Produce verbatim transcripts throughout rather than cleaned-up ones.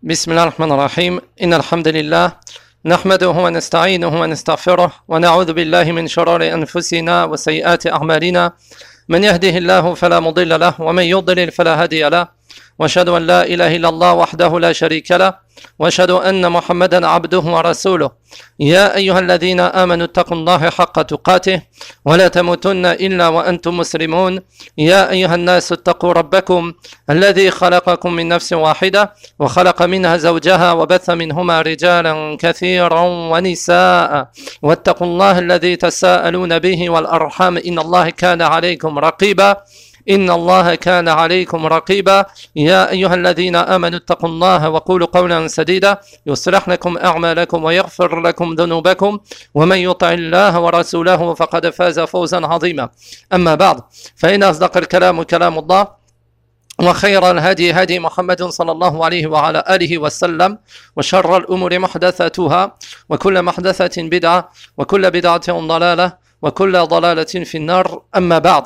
بسم الله الرحمن الرحيم إن الحمد لله نحمده ونستعينه ونستغفره ونعوذ بالله من شرور أنفسنا وسيئات أعمالنا من يهده الله فلا مضل له ومن يضلل فلا هادي له وأشهد أن لا إله إلا الله وحده لا شريك له وأشهد أن محمدا عبده ورسوله يا أيها الذين آمنوا اتقوا الله حق تقاته ولا تموتن إلا وأنتم مسلمون يا أيها الناس اتقوا ربكم الذي خلقكم من نفس واحدة وخلق منها زوجها وبث منهما رجالا كثيرا ونساء واتقوا الله الذي تساءلون به والأرحام إن الله كان عليكم رقيبا إن الله كان عليكم رقيبا يا أيها الذين آمنوا اتقوا الله وقولوا قولا سديدا يصلح لكم أعمالكم ويغفر لكم ذنوبكم ومن يطع الله ورسوله فقد فاز فوزا عظيما أما بعد فإن أصدق الكلام كلام الله وخير الهدي هدي محمد صلى الله عليه وعلى آله وسلم وشر الأمور محدثاتها وكل محدثة بدعة وكل بدعة ضلالة وكل ضلالة في النار أما بعد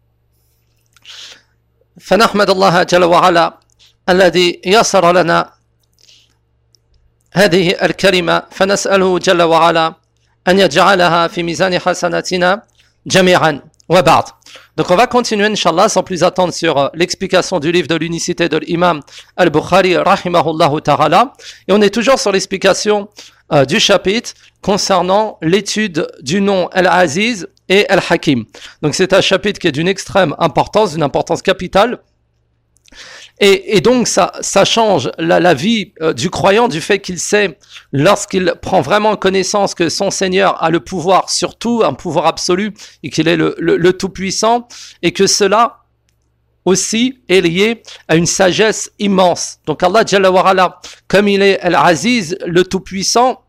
فنحمد الله جل وعلا الذي يسر لنا هذه الكلمة فنسأله جل وعلا أن يجعلها في ميزان حسناتنا جميعا وبعد. Donc on va continuer Inch'Allah sans plus attendre sur l'explication du livre de l'unicité de l'imam Al-Bukhari rahimahullah ta'ala et on est toujours sur l'explication euh, du chapitre concernant l'étude du nom Al-Aziz et Al-Hakim. Donc c'est un chapitre qui est d'une extrême importance, d'une importance capitale. Et, et donc ça, ça change la, la vie euh, du croyant du fait qu'il sait, lorsqu'il prend vraiment connaissance que son Seigneur a le pouvoir sur tout, un pouvoir absolu, et qu'il est le, le, le Tout-Puissant, et que cela aussi est lié à une sagesse immense. Donc Allah Jalla wa Ala, comme il est Al-Aziz, le Tout-Puissant,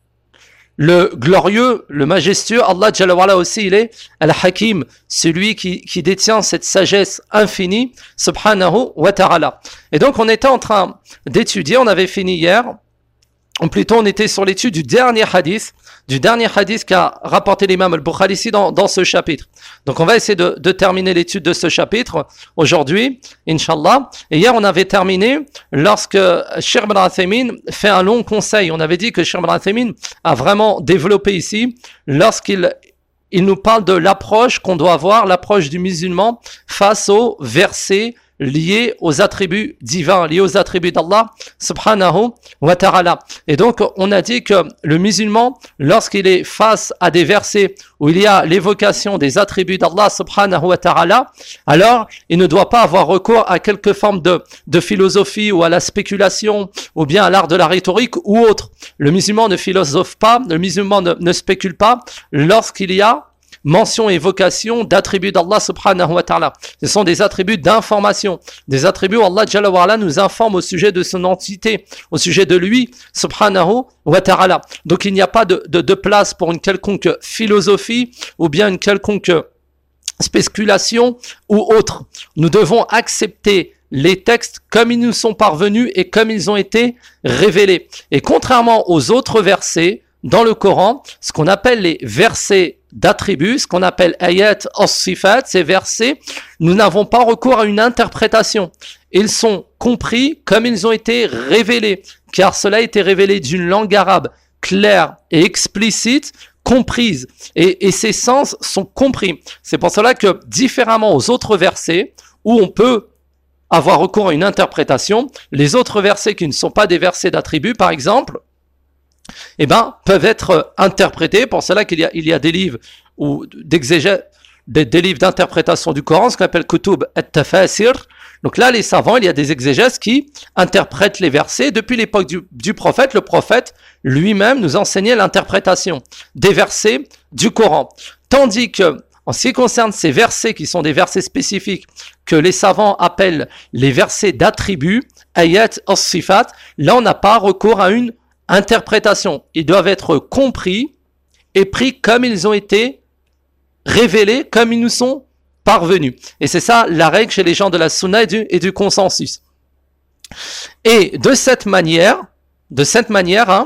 le glorieux, le majestueux, Allah Jalla wa Ala aussi, il est Al-Hakim, celui qui, qui détient cette sagesse infinie, subhanahu wa ta'ala. Et donc, on était en train d'étudier, on avait fini hier, ou plutôt on était sur l'étude du dernier hadith, du dernier hadith qu'a rapporté l'imam al-Bukhari ici dans, dans ce chapitre. Donc on va essayer de, de terminer l'étude de ce chapitre aujourd'hui, Inch'Allah. Et hier on avait terminé lorsque Cheikh Ibn Uthaymin fait un long conseil. On avait dit que Cheikh Ibn Uthaymin a vraiment développé ici lorsqu'il il nous parle de l'approche qu'on doit avoir, l'approche du musulman face aux versets liés aux attributs divins, liés aux attributs d'Allah subhanahu wa ta'ala. Et donc, on a dit que le musulman, lorsqu'il est face à des versets où il y a l'évocation des attributs d'Allah subhanahu wa ta'ala, alors il ne doit pas avoir recours à quelque forme de, de philosophie ou à la spéculation ou bien à l'art de la rhétorique ou autre. Le musulman ne philosophe pas, le musulman ne, ne spécule pas lorsqu'il y a mention et évocation d'attributs d'Allah subhanahu wa ta'ala. Ce sont des attributs d'information, des attributs où Allah Jalla wa Ala nous informe au sujet de son entité, au sujet de lui subhanahu wa ta'ala. Donc il n'y a pas de, de, de place pour une quelconque philosophie ou bien une quelconque spéculation ou autre. Nous devons accepter les textes comme ils nous sont parvenus et comme ils ont été révélés. Et contrairement aux autres versets dans le Coran, ce qu'on appelle les versets d'attributs, ce qu'on appelle ayat as-sifat, ces versets, nous n'avons pas recours à une interprétation. Ils sont compris comme ils ont été révélés, car cela a été révélé d'une langue arabe claire et explicite, comprise, et, et ces sens sont compris. C'est pour cela que, différemment aux autres versets, où on peut avoir recours à une interprétation, les autres versets qui ne sont pas des versets d'attributs, par exemple, eh ben, peuvent être interprétés. Pour cela qu'il y a, il y a des livres ou d'exégèse, des, des livres d'interprétation du Coran, ce qu'on appelle Kutub at-Tafasir. Donc là, les savants, il y a des exégèses qui interprètent les versets. Depuis l'époque du, du prophète, le prophète lui-même nous enseignait l'interprétation des versets du Coran. Tandis que, en ce qui concerne ces versets qui sont des versets spécifiques, que les savants appellent les versets d'attributs, ayat as-sifat, là on n'a pas recours à une interprétation. Ils doivent être compris et pris comme ils ont été révélés, comme ils nous sont parvenus. Et c'est ça la règle chez les gens de la sunna et du, et du consensus. Et de cette manière, de cette manière, hein,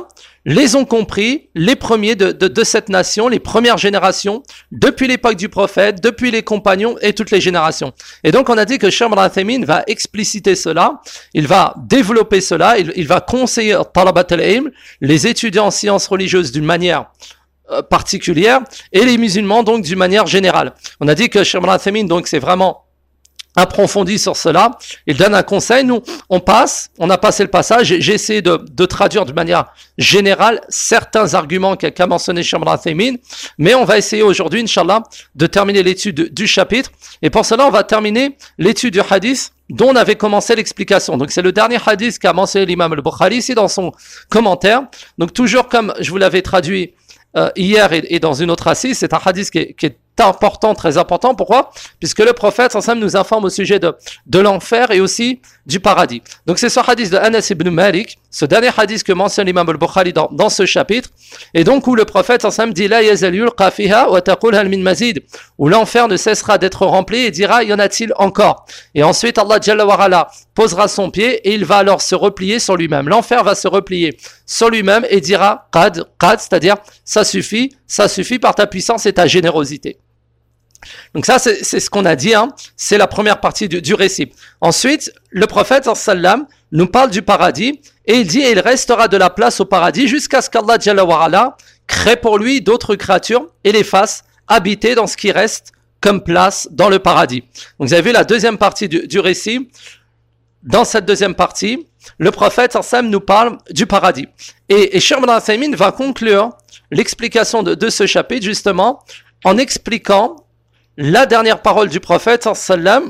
les ont compris, les premiers de, de, de cette nation, les premières générations, depuis l'époque du prophète, depuis les compagnons et toutes les générations. Et donc on a dit que Cheikh Ibn Uthaymin va expliciter cela, il va développer cela, il, il va conseiller Talabat al-Ilm, les étudiants en sciences religieuses d'une manière euh, particulière, et les musulmans donc d'une manière générale. On a dit que Cheikh Ibn Uthaymin donc c'est vraiment approfondi sur cela, il donne un conseil, nous on passe, on a passé le passage, j'ai essayé de, de traduire de manière générale certains arguments qu'a qu mentionné Cheikh Ibn Uthaymin, mais on va essayer aujourd'hui, Inch'Allah, de terminer l'étude du chapitre, et pour cela on va terminer l'étude du hadith dont on avait commencé l'explication. Donc c'est le dernier hadith qu'a mentionné l'imam al-Bukhari ici dans son commentaire, donc toujours comme je vous l'avais traduit euh, hier et, et dans une autre assise, c'est un hadith qui est, qui est important, très important. Pourquoi? Puisque le prophète ensemble nous informe au sujet de, de l'enfer et aussi du paradis. Donc c'est ce hadith de Anas ibn Malik, ce dernier hadith que mentionne l'imam al-Bukhari dans, dans ce chapitre, et donc où le prophète ensemble dit La yazal yulqa fiha wa taqul hal min mazid, où l'enfer ne cessera d'être rempli et dira y en a-t-il encore? Et ensuite Allah Jalla wa Ala posera son pied et il va alors se replier sur lui-même. L'enfer va se replier sur lui-même et dira qad, qad, c'est-à-dire ça suffit, ça suffit par ta puissance et ta générosité. Donc ça, c'est, c'est ce qu'on a dit, hein. C'est la première partie du, du récit. Ensuite, le prophète sallam nous parle du paradis et il dit et il restera de la place au paradis jusqu'à ce qu'Allah Jalla wa Ala crée pour lui d'autres créatures et les fasse habiter dans ce qui reste comme place dans le paradis. Donc vous avez vu la deuxième partie du, du récit. Dans cette deuxième partie, le prophète sallam nous parle du paradis. Et, et Cheikh Ibn Uthaymin va conclure l'explication de, de ce chapitre justement en expliquant la dernière parole du prophète sallam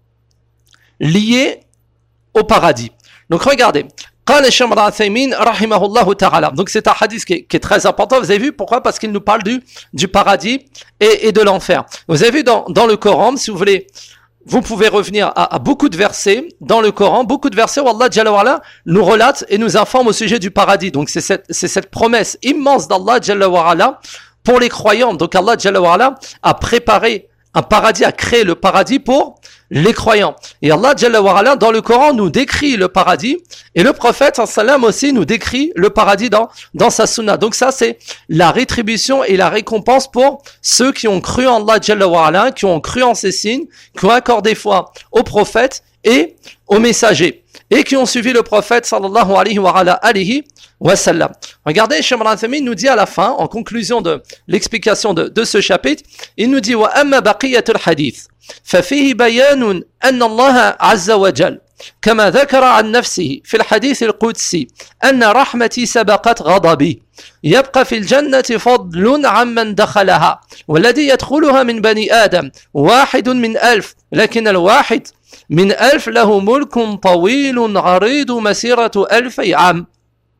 liée au paradis. Donc regardez, قال الشيخ ابن عثيمين رحمه الله تعالى. Donc c'est un hadith qui est, qui est très important. Vous avez vu pourquoi? Parce qu'il nous parle du, du paradis et, et de l'enfer. Vous avez vu dans, dans le Coran, si vous voulez, vous pouvez revenir à, à beaucoup de versets dans le Coran, beaucoup de versets où Allah Jalla wa Ala nous relate et nous informe au sujet du paradis. Donc c'est cette, c'est cette promesse immense d'Allah Jalla wa Ala pour les croyants. Donc Allah Jalla wa Ala a préparé un paradis, a créé le paradis pour les croyants. Et Allah Jalla wa Ala dans le Coran nous décrit le paradis et le prophète sallam aussi nous décrit le paradis dans, dans sa sunna. Donc ça c'est la rétribution et la récompense pour ceux qui ont cru en Allah Jalla wa Ala, qui ont cru en ses signes, qui ont accordé foi au prophète et aux messagers et qui ont suivi le prophète sallallahu alayhi wa ala alihi wa sallam. Regardez, Cheikh Ibn Uthaymin nous dit à la fin, en conclusion de l'explication de, de ce chapitre, il nous dit wa amma baqiyatul hadith ففيه بيان أن الله عز وجل كما ذكر عن نفسه في الحديث القدسي أن رحمتي سبقت غضبي يبقى في الجنة فضل عمن دخلها والذي يدخلها من بني آدم واحد من ألف لكن الواحد من ألف له ملك طويل عريض مسيرة ألفي عام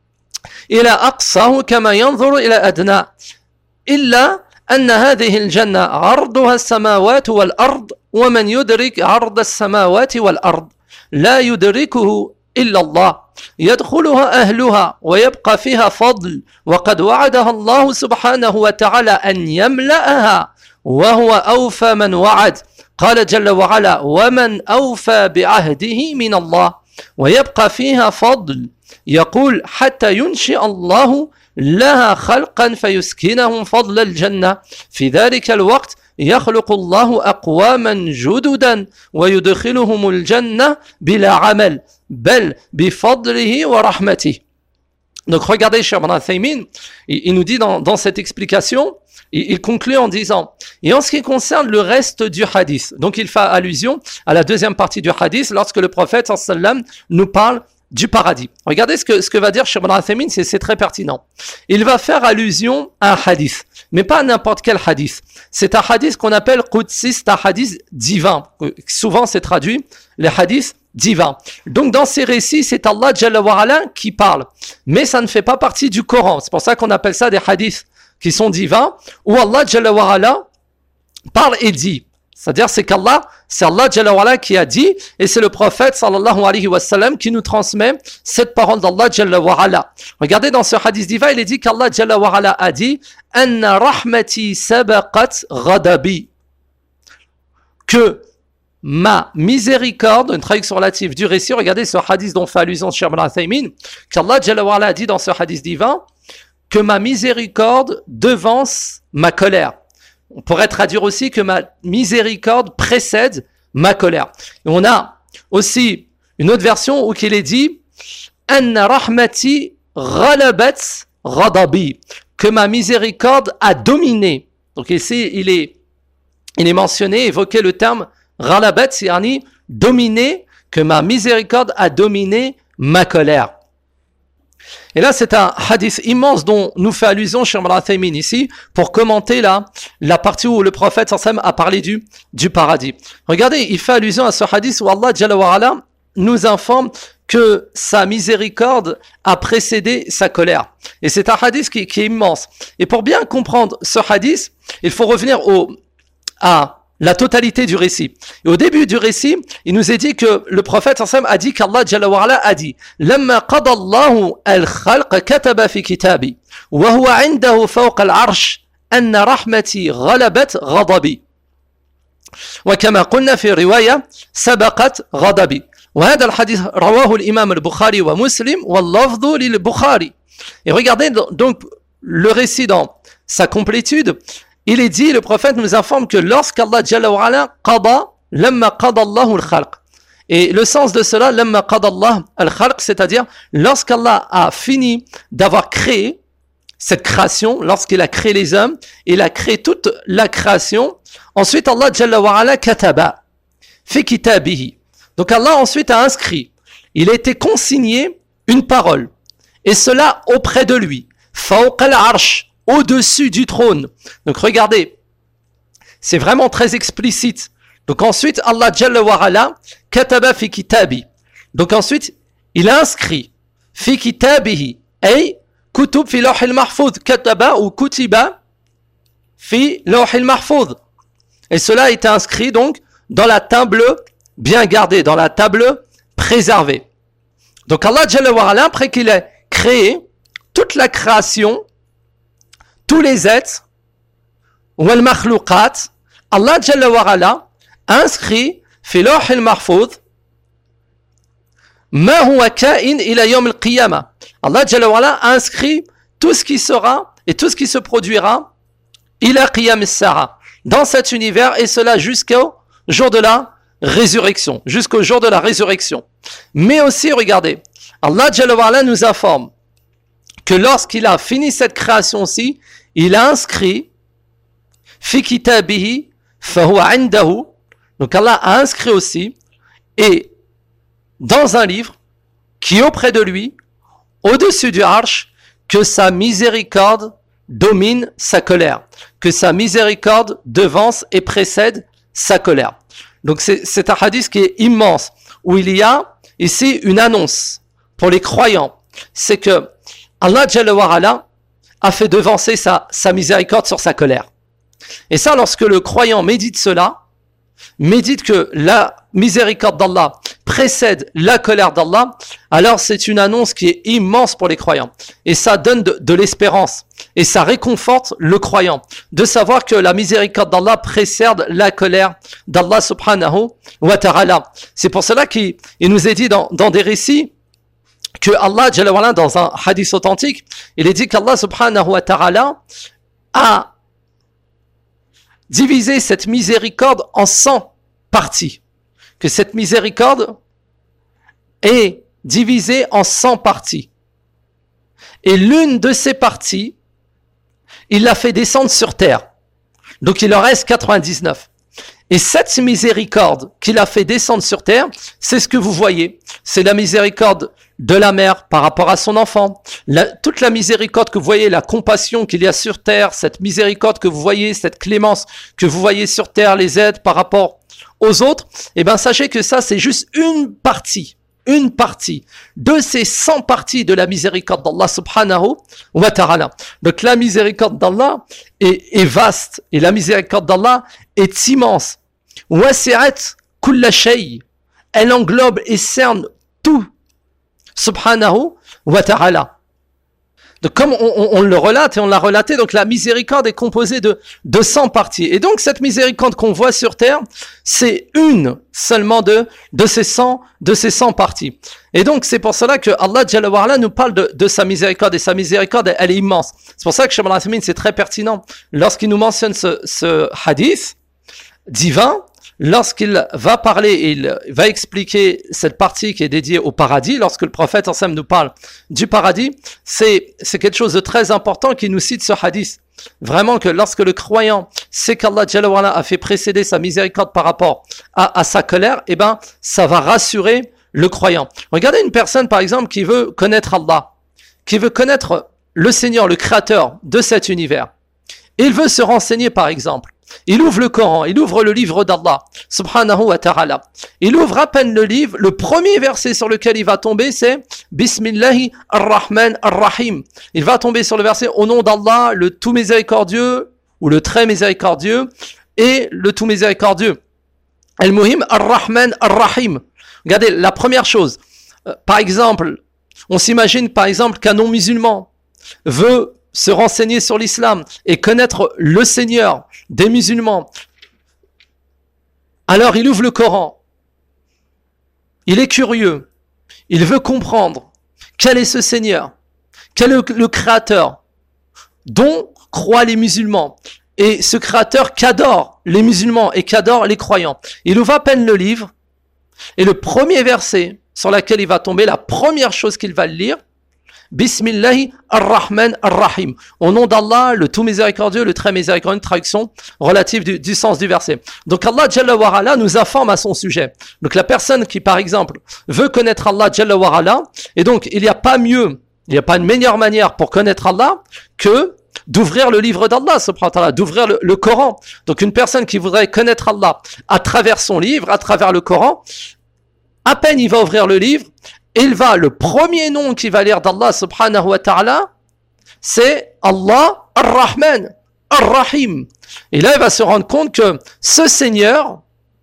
إلى أقصاه كما ينظر إلى أدنى إلا أن هذه الجنة عرضها السماوات والأرض ومن يدرك عرض السماوات والأرض لا يدركه إلا الله يدخلها أهلها ويبقى فيها فضل وقد وعدها الله سبحانه وتعالى أن يملأها وهو أوفى من وعد قال جل وعلا ومن أوفى بعهده من الله ويبقى فيها فضل يقول حتى ينشئ الله لها خلقا فيسكنهم فضل الجنة في ذلك الوقت يخلق الله أقواما جددا ويدخلهم الجنة بلا عمل بل بفضله ورحمته. Donc regardez Cheikh Ibn Uthaymin, il, il nous dit dans, dans cette explication, il, il conclut en disant, et en ce qui concerne le reste du hadith, donc il fait allusion à la deuxième partie du hadith lorsque le prophète sallam nous parle du paradis. Regardez ce que, ce que va dire Cheikh Ibn Uthaymin, c'est, c'est très pertinent. Il va faire allusion à un hadith, mais pas à n'importe quel hadith. C'est un hadith qu'on appelle Qudsi, c'est un hadith divin. Souvent c'est traduit, les hadiths divins. Donc dans ces récits, c'est Allah Jalla wa Ala qui parle. Mais ça ne fait pas partie du Coran. C'est pour ça qu'on appelle ça des hadiths qui sont divins, où Allah Jalla wa Ala parle et dit. C'est-à-dire, c'est qu'Allah, c'est Allah Jalla wa Ala qui a dit, et c'est le prophète sallallahu alayhi wa sallam qui nous transmet cette parole d'Allah Jalla wa Ala. Regardez dans ce hadith divin, il est dit qu'Allah Jalla wa Ala a dit, Anna rahmati sabaqat ghadabi. Que ma miséricorde, une traduction relative du récit, regardez ce hadith dont fait allusion Cheikh Ibn Uthaymin, qu'Allah Jalla wa Ala a dit dans ce hadith divin, que ma miséricorde devance ma colère. On pourrait traduire aussi que ma miséricorde précède ma colère. Et on a aussi une autre version où il est dit Anna rahmati ghalabat ghadabi, que ma miséricorde a dominé. Donc ici, il est, il est mentionné, évoqué le terme ghalabat, c'est-à-dire dominer, que ma miséricorde a dominé ma colère. Et là, c'est un hadith immense dont nous fait allusion Cheikh Ibn Uthaymin ici pour commenter la, la partie où le prophète sallam a parlé du, du paradis. Regardez, il fait allusion à ce hadith où Allah Jalla wa Ala nous informe que sa miséricorde a précédé sa colère. Et c'est un hadith qui, qui est immense. Et pour bien comprendre ce hadith, il faut revenir au, à la totalité du récit. Et au début du récit, il nous est dit que le prophète sallam a dit qu'Allah Jalla wa Ala a dit Lamma qada Allahu al-khalq kataba fi kitabi wa huwa 'indahu fawqa al-'arsh anna rahmati ghalabat ghadabi wa kama qulna fi riwaya sabaqat ghadabi. وهذا الحديث رواه الإمام البخاري ومسلم واللفظ للبخاري. Et regardez donc le récit dans sa complétude. Il est dit, le prophète nous informe que lorsqu'Allah Jalla wa Ala qada, lamma qada Allahu al-khalq. Et le sens de cela, lamma qada Allah al-khalq, c'est-à-dire lorsqu'Allah a fini d'avoir créé cette création, lorsqu'il a créé les hommes, il a créé toute la création. Ensuite, Allah Jalla wa Ala kataba fi kitabihi. Donc Allah ensuite a inscrit, il a été consigné une parole, et cela auprès de lui, fawqa al-arsh, au-dessus du trône. Donc regardez, c'est vraiment très explicite. Donc ensuite, Allah Jalla wa Ala kataba fi kitabi. Donc ensuite, il a inscrit fi kitabihi, ay kutub fi lawh al-mahfouz, kataba ou kutiba fi lawh al-mahfouz. Et cela a été inscrit donc dans la table bien gardée, dans la table préservée. Donc Allah Jalla wa Ala, après qu'il ait créé toute la création, tous les êtres, wal makhlouqat, Allah Jalla wa Ala a inscrit fi lawh al-mahfouz ma huwa ka'in ila yawm al-qiyamah. Allah Jalla wa Ala a inscrit tout ce qui sera et tout ce qui se produira ila qiyam as-sa'a, dans cet univers, et cela jusqu'au jour de la résurrection, jusqu'au jour de la résurrection. Mais aussi, regardez, Allah Jalla wa Ala nous informe que lorsqu'il a fini cette création-ci, il a inscrit fi kitabihi fahuwa indahu. Donc Allah a inscrit aussi, et dans un livre qui est auprès de lui, au-dessus du arsh, que sa miséricorde domine sa colère, que sa miséricorde devance et précède sa colère. Donc c'est, c'est un hadith qui est immense, où il y a ici une annonce pour les croyants. C'est que Allah Jalla wa Ala a fait devancer sa, sa miséricorde sur sa colère. Et ça, lorsque le croyant médite cela, médite que la miséricorde d'Allah précède la colère d'Allah, alors c'est une annonce qui est immense pour les croyants. Et ça donne de, de l'espérance. Et ça réconforte le croyant de savoir que la miséricorde d'Allah précède la colère d'Allah subhanahu wa ta'ala. C'est pour cela qu'il il nous est dit dans, dans des récits que Allah, Jalla wa Ala, dans un hadith authentique, il est dit qu'Allah subhanahu wa ta'ala a divisé cette miséricorde en cent parties. Que cette miséricorde est divisée en cent parties. Et l'une de ces parties, il l'a fait descendre sur terre. Donc il en reste quatre-vingt-dix-neuf. Et cette miséricorde qu'il a fait descendre sur terre, c'est ce que vous voyez. C'est la miséricorde de la mère par rapport à son enfant. La, toute la miséricorde que vous voyez, la compassion qu'il y a sur terre, cette miséricorde que vous voyez, cette clémence que vous voyez sur terre, les aides par rapport aux autres, eh bien sachez que ça c'est juste une partie, une partie de ces cent parties de la miséricorde d'Allah subhanahu wa ta'ala. Donc la miséricorde d'Allah est, est vaste, et la miséricorde d'Allah est immense. Wasi'at kulla shay, elle englobe et cerne tout subhanahu wa ta'ala. Donc comme on, on, on le relate et on l'a relaté, donc la miséricorde est composée de, de cent parties. Et donc cette miséricorde qu'on voit sur terre, c'est une seulement de, de, ces cent, de ces cent parties. Et donc c'est pour cela que Allah Jalla wa Ala nous parle de, de sa miséricorde. Et sa miséricorde, elle, elle est immense. C'est pour ça que Cheikh Al-Athmine, c'est très pertinent. Lorsqu'il nous mentionne ce, ce hadith divin, lorsqu'il va parler et il va expliquer cette partie qui est dédiée au paradis, lorsque le prophète ensemble nous parle du paradis, c'est, c'est quelque chose de très important qui nous cite ce hadith. Vraiment que lorsque le croyant sait qu'Allah Jalla wa Ala a fait précéder sa miséricorde par rapport à, à sa colère, eh ben, ça va rassurer le croyant. Regardez une personne, par exemple, qui veut connaître Allah, qui veut connaître le Seigneur, le Créateur de cet univers. Il veut se renseigner, par exemple. Il ouvre le Coran, il ouvre le livre d'Allah, subhanahu wa ta'ala. Il ouvre à peine le livre, le premier verset sur lequel il va tomber, c'est Bismillahi ar-Rahman ar-Rahim. Il va tomber sur le verset au nom d'Allah, le tout miséricordieux, ou le très miséricordieux, et le tout miséricordieux. Al-Muhim ar-Rahman ar-Rahim. Regardez, la première chose, euh, par exemple, on s'imagine par exemple qu'un non-musulman veut se renseigner sur l'islam et connaître le Seigneur des musulmans. Alors il ouvre le Coran, il est curieux, il veut comprendre quel est ce Seigneur, quel est le Créateur dont croient les musulmans, et ce Créateur qu'adorent les musulmans et qu'adorent les croyants. Il ouvre à peine le livre, et le premier verset sur lequel il va tomber, la première chose qu'il va lire, Bismillahi ar-Rahman ar-Rahim. Au nom d'Allah, le tout miséricordieux, le très miséricordieux, une traduction relative du, du sens du verset. Donc Allah Jalla wa Ala nous informe à son sujet. Donc la personne qui, par exemple, veut connaître Allah Jalla wa Ala, et donc il n'y a pas mieux, il n'y a pas une meilleure manière pour connaître Allah que d'ouvrir le livre d'Allah, subhanahu wa ta'ala, d'ouvrir le, le Coran. Donc une personne qui voudrait connaître Allah à travers son livre, à travers le Coran, à peine il va ouvrir le livre, il va, le premier nom qu'il va lire d'Allah subhanahu wa ta'ala, c'est Allah ar-Rahman ar-Rahim. Et là, il va se rendre compte que ce Seigneur,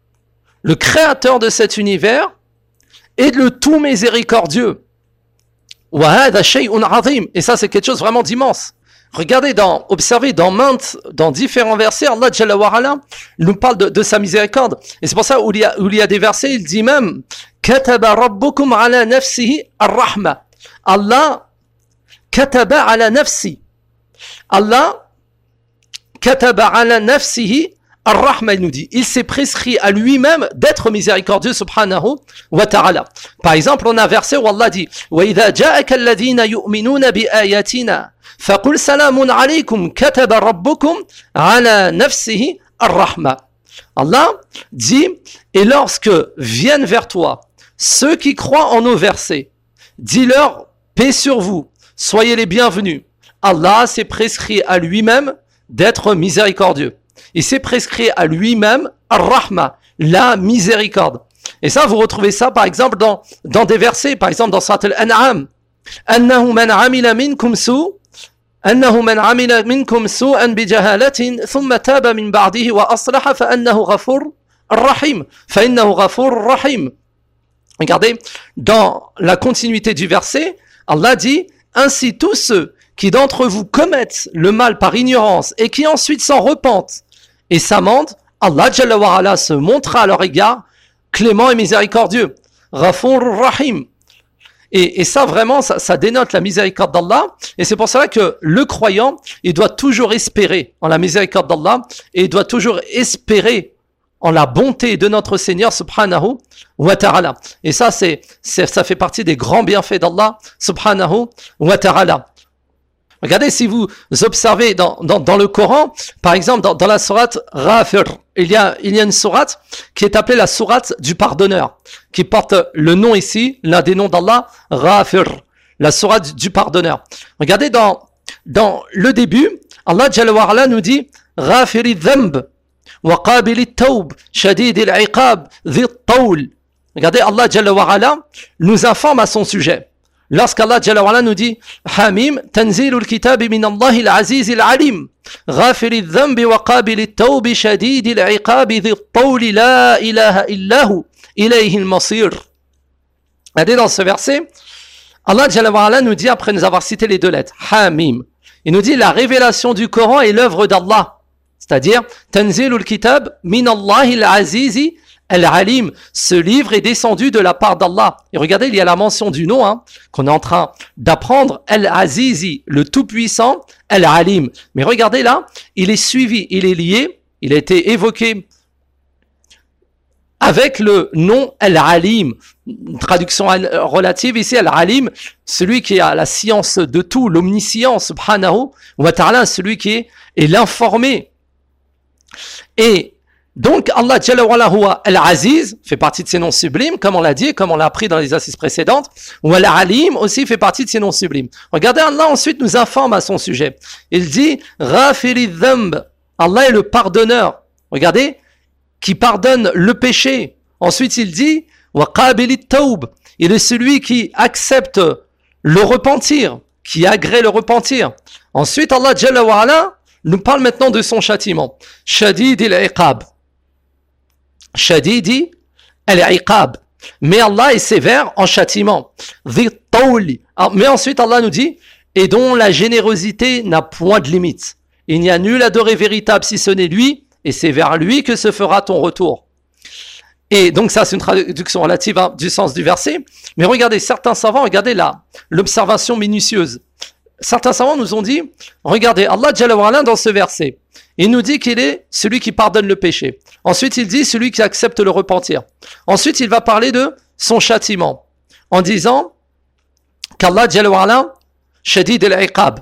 le créateur de cet univers, est le tout miséricordieux. Wa hadha shay'un 'azim. Et ça, c'est quelque chose vraiment d'immense. Regardez, dans, observez, dans maintes, dans différents versets, Allah Jalla wa Ala nous parle de, de sa miséricorde. Et c'est pour ça où il y a, où il y a des versets, il dit même, Kataba rabbukum ala nafsihi ar-rahma. Allah, kataba ala nafsi. Allah, kataba ala nafsihi ar-rahma, il nous dit. Il s'est prescrit à lui-même d'être miséricordieux, subhanahu wa ta'ala. Par exemple, on a un verset où Allah dit, wa idha ja'aka alladhina yu'minuna bi ayatina. فَقُلْ سَلَامٌ عَلَيْكُمْ كَتَبَ رَبُّكُمْ عَلَى نَفْسِهِ الرَّحْمَةِ. Allah dit, et lorsque viennent vers toi ceux qui croient en nos versets, dis-leur, paix sur vous, soyez les bienvenus. Allah s'est prescrit à lui-même d'être miséricordieux. Il s'est prescrit à lui-même ar-Rahma, la miséricorde. Et ça, vous retrouvez ça, par exemple, dans, dans des versets, par exemple, dans Surat Al-An'am. أَنَّهُ مَنْ عَمِلَ مِنْكُمْ سُوءًا أنه من عمل منكم سوءا بجهالة ثم تاب من بعده وأصلح فأنه غفور رحيم فإنه غفور رحيم. Regardez, dans la continuité du verset, Allah dit, ainsi tous ceux qui d'entre vous commettent le mal par ignorance et qui ensuite s'en repentent et s'amendent, Allah Jalla wa Ala se montrera à leur égard clément et miséricordieux. Ghafour Rahim. Et, et ça, vraiment, ça, ça dénote la miséricorde d'Allah. Et c'est pour cela que le croyant, il doit toujours espérer en la miséricorde d'Allah. Et il doit toujours espérer en la bonté de notre Seigneur, subhanahu wa ta'ala. Et ça, c'est, c'est, ça fait partie des grands bienfaits d'Allah, subhanahu wa ta'ala. Regardez, si vous observez dans, dans, dans le Coran, par exemple, dans, dans la sourate Ghafir, il y a, il y a une sourate qui est appelée la sourate du pardonneur, qui porte le nom ici, l'un des noms d'Allah, Ghafir, la sourate du pardonneur. Regardez dans, dans le début, Allah Jalla wa Ala nous dit, Ghafiri dhanb, wa qabili tawb, shadid al-iqab, dhi tawl. Regardez, Allah Jalla wa Ala nous informe à son sujet. Lorsqu'Allah Jalla wa Ala nous dit Hamim, tanzilul kitabi min Allahil azizil alim, ghafiril dhanbi wa qabilit tawbi shadidil iqabi dhil tawli la ilaha illahu ilayhil masir. Regardez dans ce verset, Allah Jalla wa Ala nous dit, après nous avoir cité les deux lettres, Hamim, il nous dit la révélation du Coran est l'œuvre d'Allah. C'est-à-dire, Tanzilul Kitab min Allahil Azizi Al-Alim. Ce livre est descendu de la part d'Allah. Et regardez, il y a la mention du nom hein, qu'on est en train d'apprendre. Al-Azizi, le Tout-Puissant, Al-Alim. Mais regardez là, il est suivi, il est lié, il a été évoqué avec le nom Al-Alim. Une traduction relative ici, Al-Alim, celui qui a la science de tout, l'omniscience, subhanahu wa ta'ala, celui qui est, est l'informé. Et donc, Allah Jalla wa Ala huwa Al-Aziz fait partie de ses noms sublimes, comme on l'a dit, comme on l'a appris dans les assises précédentes. Ou Al-Alim aussi fait partie de ses noms sublimes. Regardez, Allah ensuite nous informe à son sujet. Il dit, Ghafiri dhanb. Allah est le pardonneur. Regardez, qui pardonne le péché. Ensuite, il dit, Wa qabili tawb. Il est celui qui accepte le repentir, qui agrée le repentir. Ensuite, Allah Jalla wa Ala nous parle maintenant de son châtiment. Shadid al-iqab. Shadidi al-iqab. Mais Allah est sévère en châtiment. Dhi tawli. Mais ensuite Allah nous dit, et dont la générosité n'a point de limite. Il n'y a nul adoré véritable si ce n'est lui, et c'est vers lui que se fera ton retour. Et donc ça c'est une traduction relative hein, du sens du verset. Mais regardez, certains savants, regardez là, l'observation minutieuse. Certains savants nous ont dit, regardez, Allah Jalla wa Ala dans ce verset, il nous dit qu'il est celui qui pardonne le péché. Ensuite, il dit celui qui accepte le repentir. Ensuite, il va parler de son châtiment, en disant qu'Allah Jalla wa Ala, shadid al-iqab,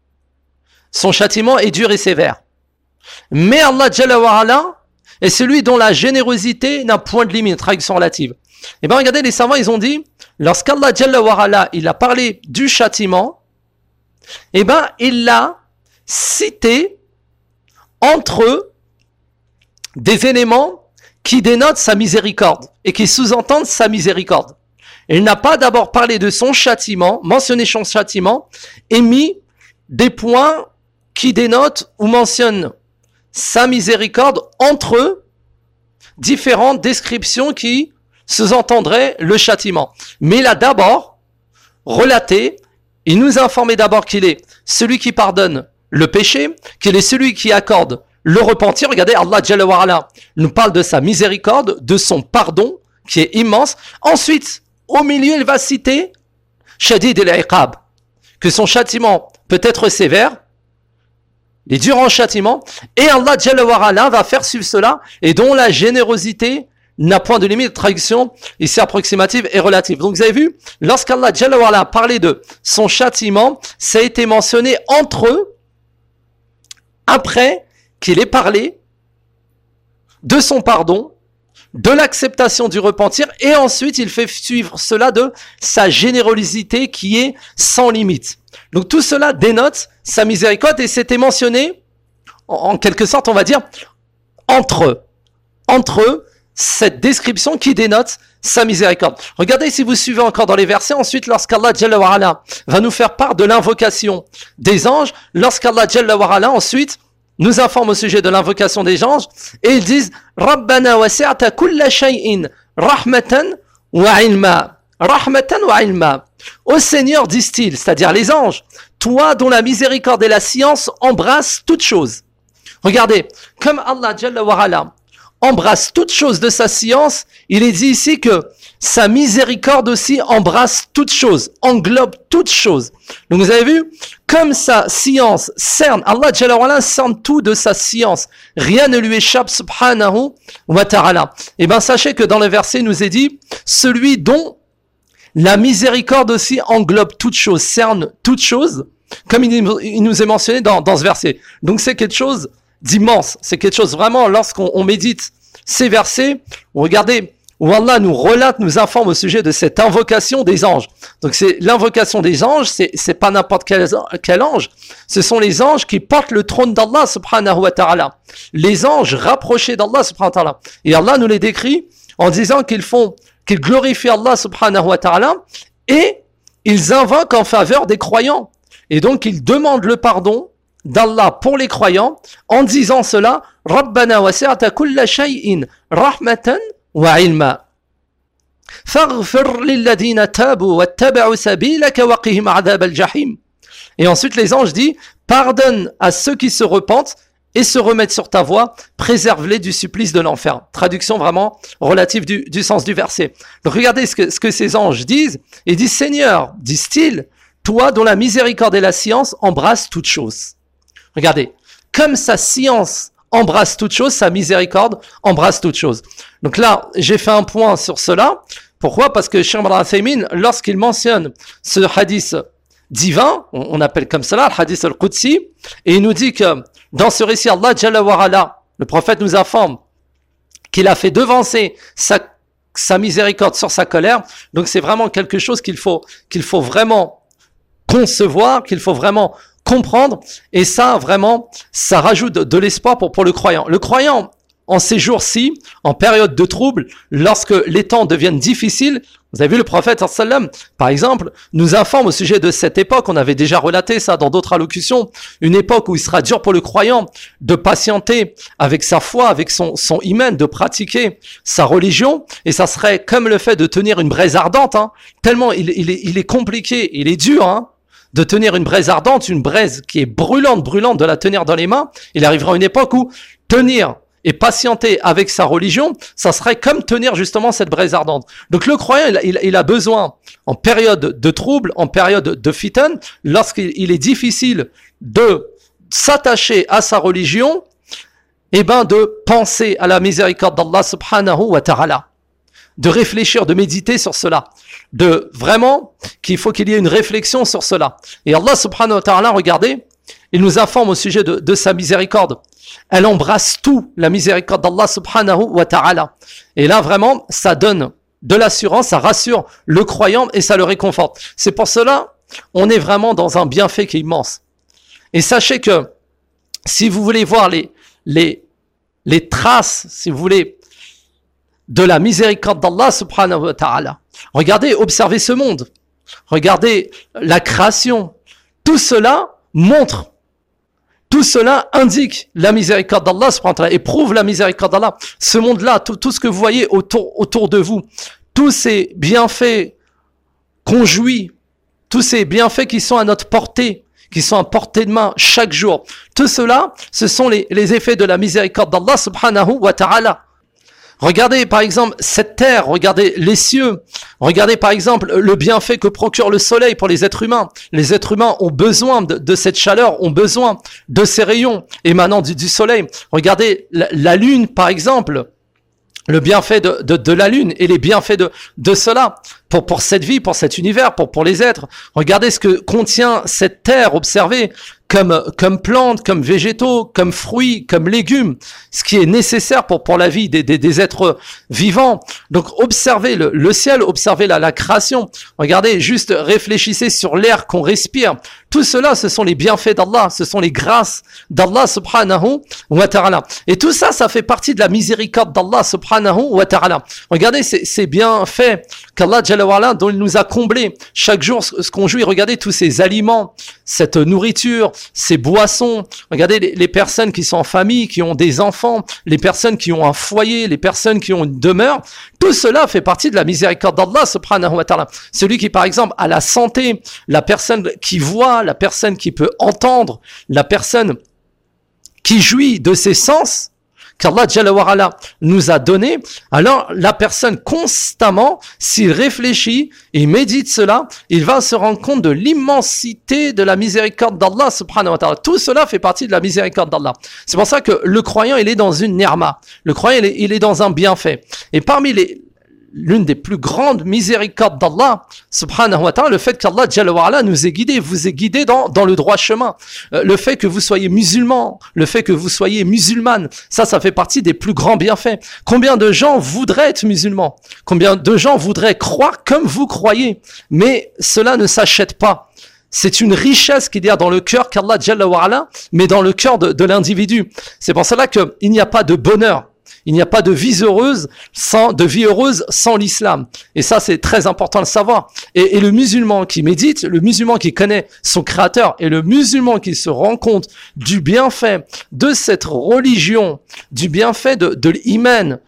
son châtiment est dur et sévère. Mais Allah Jalla wa Ala est celui dont la générosité n'a point de limite, traduction relative. Et bien regardez, les savants, ils ont dit, lorsqu'Allah Jalla wa Ala, il a parlé du châtiment, eh bien, il l'a cité entre eux des éléments qui dénotent sa miséricorde et qui sous-entendent sa miséricorde. Il n'a pas d'abord parlé de son châtiment, mentionné son châtiment, et mis des points qui dénotent ou mentionnent sa miséricorde entre eux, différentes descriptions qui sous-entendraient le châtiment. Mais il a d'abord relaté, il nous a informé d'abord qu'il est celui qui pardonne le péché, qu'il est celui qui accorde le repentir. Regardez, Allah Jalla wa Ala nous parle de sa miséricorde, de son pardon, qui est immense. Ensuite, au milieu, il va citer Shadid al-Iqab, que son châtiment peut être sévère, il est dur en châtiment, et Allah Jalla wa Ala va faire suivre cela, et dont la générosité n'a point de limite. Traduction ici approximative et relative. Donc vous avez vu, lorsqu'Allah Jalla wa Ala a parlé de son châtiment, ça a été mentionné entre eux, après qu'il ait parlé de son pardon, de l'acceptation du repentir, et ensuite il fait suivre cela de sa générosité qui est sans limite. Donc tout cela dénote sa miséricorde, et c'était mentionné, en, en quelque sorte on va dire, entre eux. Entre eux, cette description qui dénote sa miséricorde. Regardez si vous suivez encore dans les versets, ensuite lorsqu'Allah Jalla wa Ala va nous faire part de l'invocation des anges, lorsqu'Allah Jalla wa Ala ensuite nous informe au sujet de l'invocation des anges, et ils disent Rabbana wasi'ta kulla shay'in rahmatan wa ilma. Rahmatan wa ilma. Ô Seigneur, disent-ils, c'est-à-dire les anges, toi dont la miséricorde et la science embrassent toutes choses. Regardez, comme Allah Jalla wa Ala embrasse toutes choses de sa science, il est dit ici que sa miséricorde aussi embrasse toutes choses, englobe toutes choses. Donc vous avez vu, comme sa science cerne, Allah Jalla wa Ala cerne tout de sa science. Rien ne lui échappe, subhanahu wa ta'ala. Et bien sachez que dans le verset, il nous est dit, celui dont la miséricorde aussi englobe toutes choses, cerne toutes choses, comme il nous est mentionné dans, dans ce verset. Donc c'est quelque chose d'immense. C'est quelque chose vraiment, lorsqu'on on médite ces versets, regardez, où Allah nous relate, nous informe au sujet de cette invocation des anges. Donc c'est l'invocation des anges, c'est, c'est pas n'importe quel, quel ange. Ce sont les anges qui portent le trône d'Allah subhanahu wa ta'ala. Les anges rapprochés d'Allah subhanahu wa ta'ala. Et Allah nous les décrit en disant qu'ils font, qu'ils glorifient Allah subhanahu wa ta'ala, et ils invoquent en faveur des croyants. Et donc ils demandent le pardon d'Allah pour les croyants en disant cela, Rabbana wasi'ta kulla shay'in rahmatan wa ilma. فاغفر للذين تابوا واتبعوا سبيلك وقهم عذاب الجحيم. Et ensuite les anges disent, pardonne à ceux qui se repentent et se remettent sur ta voie, préserve-les du supplice de l'enfer. Traduction vraiment relative du, du sens du verset. Donc regardez ce que, ce que ces anges disent. Ils disent, Seigneur, disent-ils, toi dont la miséricorde et la science embrassent toutes choses. Regardez, comme sa science embrasse toute chose, sa miséricorde embrasse toute chose. Donc là, j'ai fait un point sur cela. Pourquoi? Parce que Cheikh Ibn Uthaymin, lorsqu'il mentionne ce hadith divin, on appelle comme cela, le hadith al-Qudsi, et il nous dit que dans ce récit, Allah Jalla wa Ala, le prophète nous informe qu'il a fait devancer sa, sa miséricorde sur sa colère. Donc c'est vraiment quelque chose qu'il faut, qu'il faut vraiment concevoir, qu'il faut vraiment comprendre, et ça vraiment ça rajoute de, de l'espoir pour, pour le croyant. Le croyant en ces jours-ci, en période de trouble, lorsque les temps deviennent difficiles, vous avez vu le prophète sallam, par exemple, nous informe au sujet de cette époque, on avait déjà relaté ça dans d'autres allocutions, une époque où il sera dur pour le croyant de patienter avec sa foi, avec son, son iman, de pratiquer sa religion, et ça serait comme le fait de tenir une braise ardente, hein, tellement il, il, est, il est compliqué, il est dur, hein, de tenir une braise ardente, une braise qui est brûlante, brûlante, de la tenir dans les mains. Il arrivera une époque où tenir et patienter avec sa religion, ça serait comme tenir justement cette braise ardente. Donc le croyant, il, il, il a besoin, en période de trouble, en période de fitan, lorsqu'il il est difficile de s'attacher à sa religion, eh ben de penser à la miséricorde d'Allah subhanahu wa ta'ala, de réfléchir, de méditer sur cela, de vraiment qu'il faut qu'il y ait une réflexion sur cela. Et Allah subhanahu wa ta'ala, regardez, il nous informe au sujet de, de sa miséricorde. Elle embrasse tout, la miséricorde d'Allah subhanahu wa ta'ala. Et là vraiment, ça donne de l'assurance, ça rassure le croyant et ça le réconforte. C'est pour cela, on est vraiment dans un bienfait qui est immense. Et sachez que si vous voulez voir les, les, les traces, si vous voulez, de la miséricorde d'Allah subhanahu wa ta'ala. Regardez, observez ce monde. Regardez la création. Tout cela montre, tout cela indique la miséricorde d'Allah subhanahu wa ta'ala et prouve la miséricorde d'Allah. Ce monde-là, tout, tout ce que vous voyez autour, autour de vous, tous ces bienfaits qu'on jouit, tous ces bienfaits qui sont à notre portée, qui sont à portée de main chaque jour, tout cela, ce sont les, les effets de la miséricorde d'Allah subhanahu wa ta'ala. Regardez par exemple cette terre, regardez les cieux, regardez par exemple le bienfait que procure le soleil pour les êtres humains. Les êtres humains ont besoin de, de cette chaleur, ont besoin de ces rayons émanant du, du soleil. Regardez la, la lune par exemple, le bienfait de, de, de la lune et les bienfaits de, de cela pour, pour cette vie, pour cet univers, pour, pour les êtres. Regardez ce que contient cette terre, observez, comme, comme plantes, comme végétaux, comme fruits, comme légumes, ce qui est nécessaire pour, pour la vie des, des, des êtres vivants. Donc observez le, le ciel, observez la, la création. Regardez, juste réfléchissez sur l'air qu'on respire. Tout cela, ce sont les bienfaits d'Allah, ce sont les grâces d'Allah subhanahu wa ta'ala. Et tout ça, ça fait partie de la miséricorde d'Allah subhanahu wa ta'ala. Regardez ces, ces bienfaits qu'Allah Jalla wa Ala, dont il nous a comblés chaque jour ce qu'on jouit. Regardez tous ces aliments, cette nourriture, ces boissons. Regardez les, les personnes qui sont en famille, qui ont des enfants, les personnes qui ont un foyer, les personnes qui ont une demeure. Tout cela fait partie de la miséricorde d'Allah subhanahu wa ta'ala. Celui qui, par exemple, a la santé, la personne qui voit, la personne qui peut entendre, la personne qui jouit de ses sens qu'Allah Jalla wa Ala nous a donné, alors la personne constamment, s'il réfléchit et médite cela, il va se rendre compte de l'immensité de la miséricorde d'Allah subhanahu wa ta'ala. Tout cela fait partie de la miséricorde d'Allah. C'est pour ça que le croyant, il est dans une ni'ma. Le croyant, il est, il est dans un bienfait. Et parmi les l'une des plus grandes miséricordes d'Allah subhanahu wa ta'ala, le fait qu'Allah Jalla wa Ala nous ait guidés, vous ait guidés dans, dans le droit chemin. Euh, le fait que vous soyez musulmans, le fait que vous soyez musulmanes, ça, ça fait partie des plus grands bienfaits. Combien de gens voudraient être musulmans? Combien de gens voudraient croire comme vous croyez? Mais cela ne s'achète pas. C'est une richesse qu'il y a dans le cœur qu'Allah Jalla wa Ala met dans le cœur de, de l'individu. C'est pour cela qu'il n'y a pas de bonheur. Il n'y a pas de vie heureuse sans, de vie heureuse sans l'islam. Et ça, c'est très important de le savoir. Et, et le musulman qui médite, le musulman qui connaît son créateur et le musulman qui se rend compte du bienfait de cette religion, du bienfait de, de l'iman,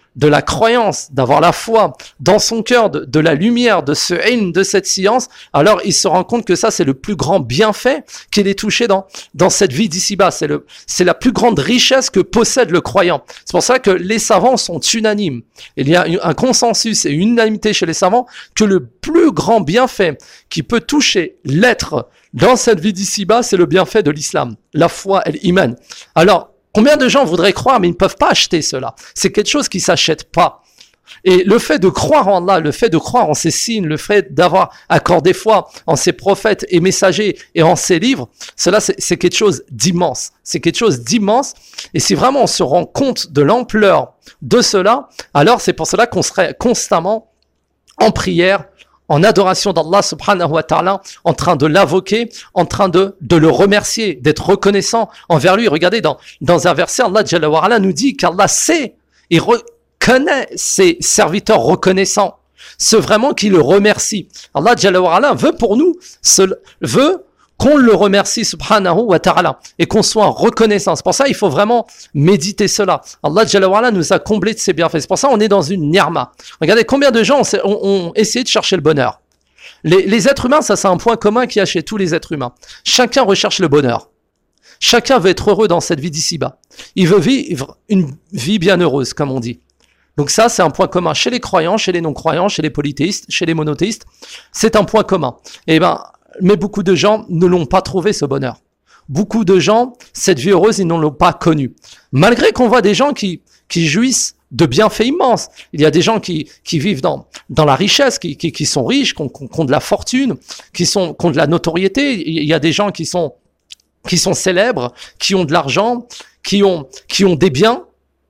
de la croyance, d'avoir la foi dans son cœur, de, de la lumière, de ce ilm, de cette science, alors il se rend compte que ça, c'est le plus grand bienfait qu'il ait touché dans, dans cette vie d'ici-bas. C'est le, c'est la plus grande richesse que possède le croyant. C'est pour ça que les savants sont unanimes. Il y a un consensus et une unanimité chez les savants que le plus grand bienfait qui peut toucher l'être dans cette vie d'ici-bas, c'est le bienfait de l'islam, la foi et l'iman. Alors, combien de gens voudraient croire, mais ils ne peuvent pas acheter cela. C'est quelque chose qui s'achète pas. Et le fait de croire en Allah, le fait de croire en ses signes, le fait d'avoir accordé foi en ses prophètes et messagers et en ses livres, cela c'est, c'est quelque chose d'immense. C'est quelque chose d'immense. Et si vraiment on se rend compte de l'ampleur de cela, alors c'est pour cela qu'on serait constamment en prière, en adoration d'Allah subhanahu wa ta'ala, en train de l'invoquer, en train de, de le remercier, d'être reconnaissant envers lui. Regardez, dans, dans un verset, Allah Jalla wa Ala nous dit qu'Allah sait et reconnaît ses serviteurs reconnaissants, ceux vraiment qui le remercient. Allah Jalla wa Ala veut pour nous, veut qu'on le remercie subhanahu wa ta'ala et qu'on soit reconnaissant. C'est pour ça il faut vraiment méditer cela. Allah Jalla wa Ala nous a comblé de ses bienfaits. C'est pour ça on est dans une ni'ma. Regardez combien de gens ont, ont, ont essayé de chercher le bonheur. Les, les êtres humains, ça c'est un point commun qu'il y a chez tous les êtres humains. Chacun recherche le bonheur. Chacun veut être heureux dans cette vie d'ici-bas. Il veut vivre une vie bien heureuse, comme on dit. Donc ça, c'est un point commun chez les croyants, chez les non-croyants, chez les polythéistes, chez les monothéistes. C'est un point commun. Et ben, mais beaucoup de gens ne l'ont pas trouvé, ce bonheur. Beaucoup de gens, cette vie heureuse, ils ne l'ont pas connue. Malgré qu'on voit des gens qui, qui jouissent de bienfaits immenses. Il y a des gens qui, qui vivent dans, dans la richesse, qui, qui, qui sont riches, qui ont, qui ont de la fortune, qui, sont, qui ont de la notoriété. Il y a des gens qui sont, qui sont célèbres, qui ont de l'argent, qui ont, qui ont des biens,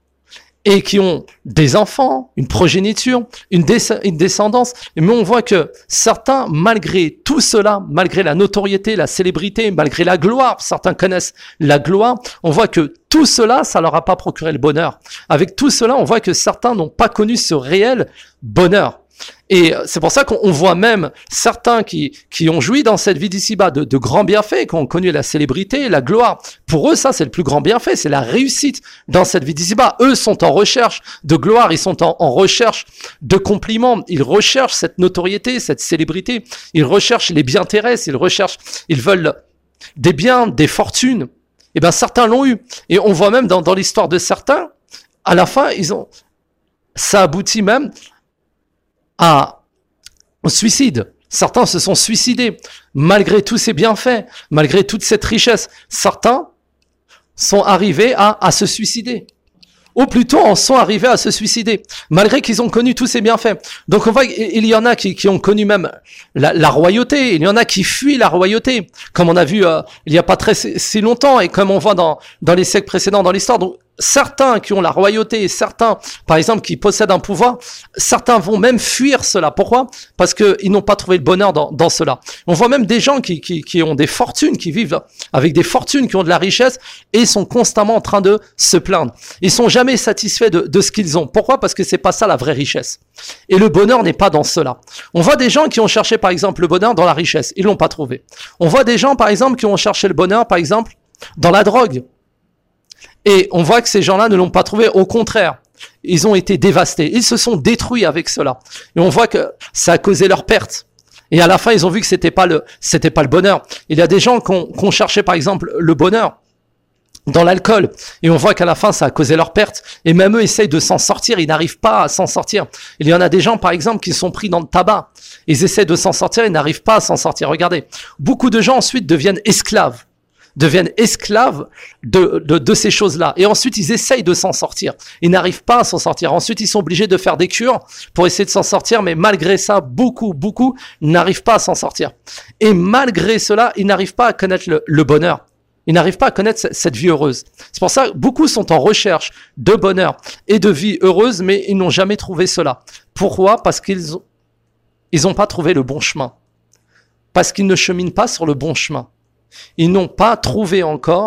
et qui ont des enfants, une progéniture, une, des- une descendance. Mais on voit que certains, malgré tout cela, malgré la notoriété, la célébrité, malgré la gloire, certains connaissent la gloire, on voit que tout cela, ça leur a pas procuré le bonheur. Avec tout cela, on voit que certains n'ont pas connu ce réel bonheur. Et c'est pour ça qu'on voit même certains qui, qui ont joui dans cette vie d'ici-bas de, de grands bienfaits, qui ont connu la célébrité, la gloire. Pour eux, ça, c'est le plus grand bienfait, c'est la réussite dans cette vie d'ici-bas. Eux sont en recherche de gloire, ils sont en, en recherche de compliments, ils recherchent cette notoriété, cette célébrité, ils recherchent les biens terrestres, ils recherchent, ils veulent des biens, des fortunes. Et ben certains l'ont eu. Et on voit même dans, dans l'histoire de certains, à la fin, ils ont, ça aboutit même à, au suicide. Certains se sont suicidés, malgré tous ces bienfaits, malgré toute cette richesse. Certains sont arrivés à, à se suicider. Ou plutôt en sont arrivés à se suicider, malgré qu'ils ont connu tous ces bienfaits. Donc on voit qu'il y en a qui, qui ont connu même la, la royauté, il y en a qui fuient la royauté, comme on a vu euh, il n'y a pas très si longtemps, et comme on voit dans, dans les siècles précédents dans l'histoire. Donc certains qui ont la royauté, certains, par exemple, qui possèdent un pouvoir, certains vont même fuir cela. Pourquoi ? Parce qu'ils n'ont pas trouvé le bonheur dans, dans cela. On voit même des gens qui, qui, qui ont des fortunes, qui vivent avec des fortunes, qui ont de la richesse, et sont constamment en train de se plaindre. Ils sont jamais satisfaits de, de ce qu'ils ont. Pourquoi ? Parce que c'est pas ça la vraie richesse. Et le bonheur n'est pas dans cela. On voit des gens qui ont cherché, par exemple, le bonheur dans la richesse. Ils l'ont pas trouvé. On voit des gens, par exemple, qui ont cherché le bonheur, par exemple, dans la drogue. Et on voit que ces gens-là ne l'ont pas trouvé. Au contraire, ils ont été dévastés. Ils se sont détruits avec cela. Et on voit que ça a causé leur perte. Et à la fin, ils ont vu que c'était pas le, c'était pas le bonheur. Il y a des gens qui ont, qui ont cherché, par exemple, le bonheur dans l'alcool. Et on voit qu'à la fin, ça a causé leur perte. Et même eux essayent de s'en sortir. Ils n'arrivent pas à s'en sortir. Il y en a des gens, par exemple, qui sont pris dans le tabac. Ils essaient de s'en sortir. Ils n'arrivent pas à s'en sortir. Regardez. Beaucoup de gens ensuite deviennent esclaves. deviennent esclaves de, de, de ces choses-là. Et ensuite, ils essayent de s'en sortir. Ils n'arrivent pas à s'en sortir. Ensuite, ils sont obligés de faire des cures pour essayer de s'en sortir. Mais malgré ça, beaucoup, beaucoup n'arrivent pas à s'en sortir. Et malgré cela, ils n'arrivent pas à connaître le, le bonheur. Ils n'arrivent pas à connaître cette vie heureuse. C'est pour ça que beaucoup sont en recherche de bonheur et de vie heureuse, mais ils n'ont jamais trouvé cela. Pourquoi ? Parce qu'ils ont, ils n'ont pas trouvé le bon chemin. Parce qu'ils ne cheminent pas sur le bon chemin. Ils n'ont pas trouvé encore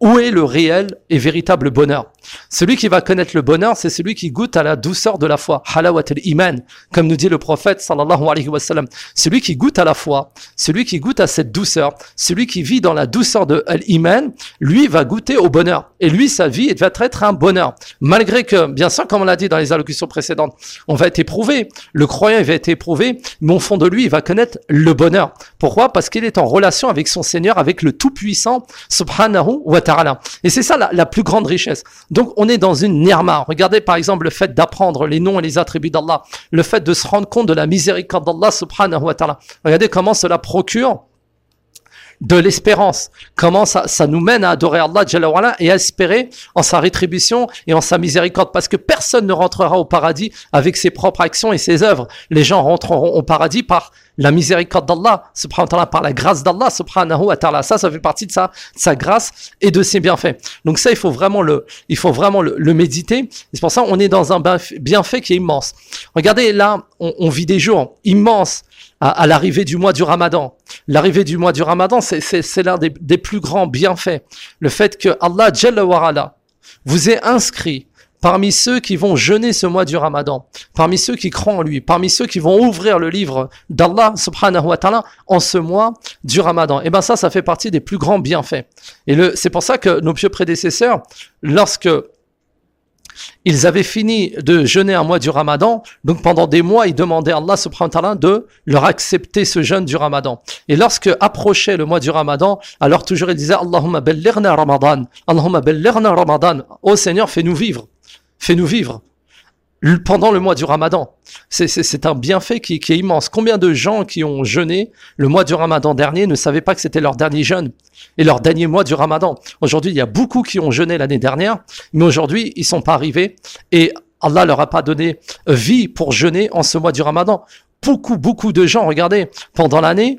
Où est le réel et véritable bonheur? Celui qui va connaître le bonheur, c'est celui qui goûte à la douceur de la foi. Halawat al-iman, comme nous dit le prophète sallallahu alayhi wa sallam. Celui qui goûte à la foi, celui qui goûte à cette douceur, celui qui vit dans la douceur de l'iman, lui va goûter au bonheur. Et lui, sa vie va être un bonheur. Malgré que, bien sûr, comme on l'a dit dans les allocutions précédentes, on va être éprouvé. Le croyant, il va être éprouvé, mais au fond de lui, il va connaître le bonheur. Pourquoi? Parce qu'il est en relation avec son Seigneur, avec le Tout-Puissant, subhanahu wa ta'ala. Et c'est ça la, la plus grande richesse. Donc, on est dans une nirma. Regardez par exemple le fait d'apprendre les noms et les attributs d'Allah, le fait de se rendre compte de la miséricorde d'Allah subhanahu wa ta'ala. Regardez comment cela procure de l'espérance, comment ça, ça nous mène à adorer Allah Jalla wa Ala et à espérer en sa rétribution et en sa miséricorde, parce que personne ne rentrera au paradis avec ses propres actions et ses œuvres. Les gens rentreront au paradis par la miséricorde d'Allah subhanahu wa ta'ala, par la grâce d'Allah subhanahu wa ta'ala. Ça, ça fait partie de sa, de sa grâce et de ses bienfaits. Donc ça, il faut vraiment le, il faut vraiment le, le méditer. C'est pour ça qu'on est dans un bienfait qui est immense. Regardez là, on, on vit des jours immenses à, à l'arrivée du mois du Ramadan. L'arrivée du mois du Ramadan, c'est, c'est, c'est l'un des, des plus grands bienfaits. Le fait que Allah Jalla wa Ala vous ait inscrit parmi ceux qui vont jeûner ce mois du Ramadan, parmi ceux qui croient en lui, parmi ceux qui vont ouvrir le livre d'Allah subhanahu wa ta'ala en ce mois du Ramadan. Et ben ça, ça fait partie des plus grands bienfaits. Et le, c'est pour ça que nos pieux prédécesseurs, lorsque ils avaient fini de jeûner un mois du Ramadan, donc pendant des mois, ils demandaient à Allah subhanahu wa ta'ala de leur accepter ce jeûne du Ramadan. Et lorsque approchait le mois du Ramadan, alors toujours ils disaient Allahumma ballighna Ramadan, Allahumma ballighna Ramadan. Ô Seigneur, fais-nous vivre, fais-nous vivre pendant le mois du Ramadan. C'est, c'est, c'est un bienfait qui, qui est immense. Combien de gens qui ont jeûné le mois du Ramadan dernier ne savaient pas que c'était leur dernier jeûne et leur dernier mois du Ramadan? Aujourd'hui, il y a beaucoup qui ont jeûné l'année dernière, mais aujourd'hui, ils sont pas arrivés et Allah leur a pas donné vie pour jeûner en ce mois du Ramadan. Beaucoup, beaucoup de gens, regardez, pendant l'année,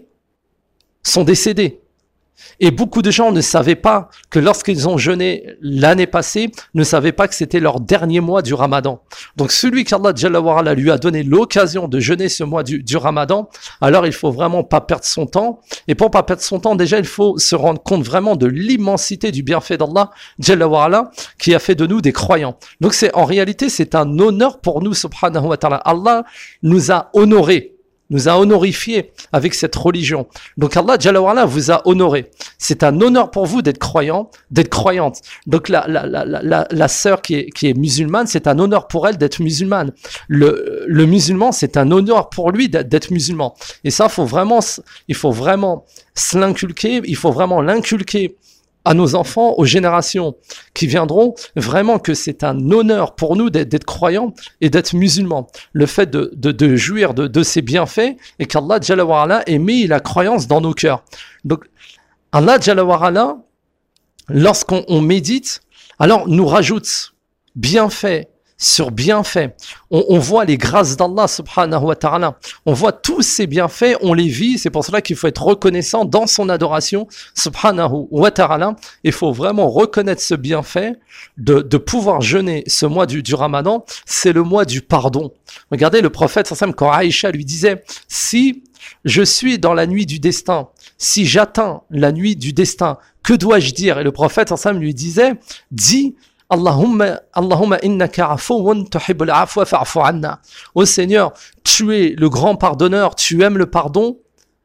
sont décédés. Et beaucoup de gens ne savaient pas que lorsqu'ils ont jeûné l'année passée, ne savaient pas que c'était leur dernier mois du Ramadan. Donc celui qu'Allah Jalla wa Ala lui a donné l'occasion de jeûner ce mois du, du Ramadan, alors il faut vraiment pas perdre son temps. Et pour pas perdre son temps, déjà il faut se rendre compte vraiment de l'immensité du bienfait d'Allah Jalla wa Ala qui a fait de nous des croyants. Donc c'est en réalité c'est un honneur pour nous subhanahu wa ta'ala. Allah nous a honorés, nous a honorifiés avec cette religion. Donc Allah Jalla wa Ala vous a honoré. C'est un honneur pour vous d'être croyant, d'être croyante. Donc la la la la la sœur qui est qui est musulmane, c'est un honneur pour elle d'être musulmane. Le le musulman, c'est un honneur pour lui d'être, d'être musulman. Et ça, faut vraiment, il faut vraiment se l'inculquer. Il faut vraiment l'inculquer à nos enfants, aux générations qui viendront, vraiment que c'est un honneur pour nous d'être, d'être croyants et d'être musulmans. Le fait de, de, de jouir de, de ces bienfaits et qu'Allah Jalla wa Ala ait mis la croyance dans nos cœurs. Donc, Allah Jalla wa Ala, lorsqu'on on médite, alors nous rajoute bienfaits sur bienfaits. On, on voit les grâces d'Allah subhanahu wa ta'ala. On voit tous ces bienfaits, on les vit. C'est pour cela qu'il faut être reconnaissant dans son adoration subhanahu wa ta'ala. Il faut vraiment reconnaître ce bienfait de, de pouvoir jeûner ce mois du, du Ramadan. C'est le mois du pardon. Regardez le prophète sallallahu alayhi wa sallam, quand Aïcha lui disait, si je suis dans la nuit du destin, si j'atteins la nuit du destin, que dois-je dire? Et le prophète sallallahu alayhi wa sallam lui disait, dis Allahumma, Allahumma innaka afuwun tuhibbul afwa fa'fu anna. Ô Seigneur, tu es le grand pardonneur, tu aimes le pardon,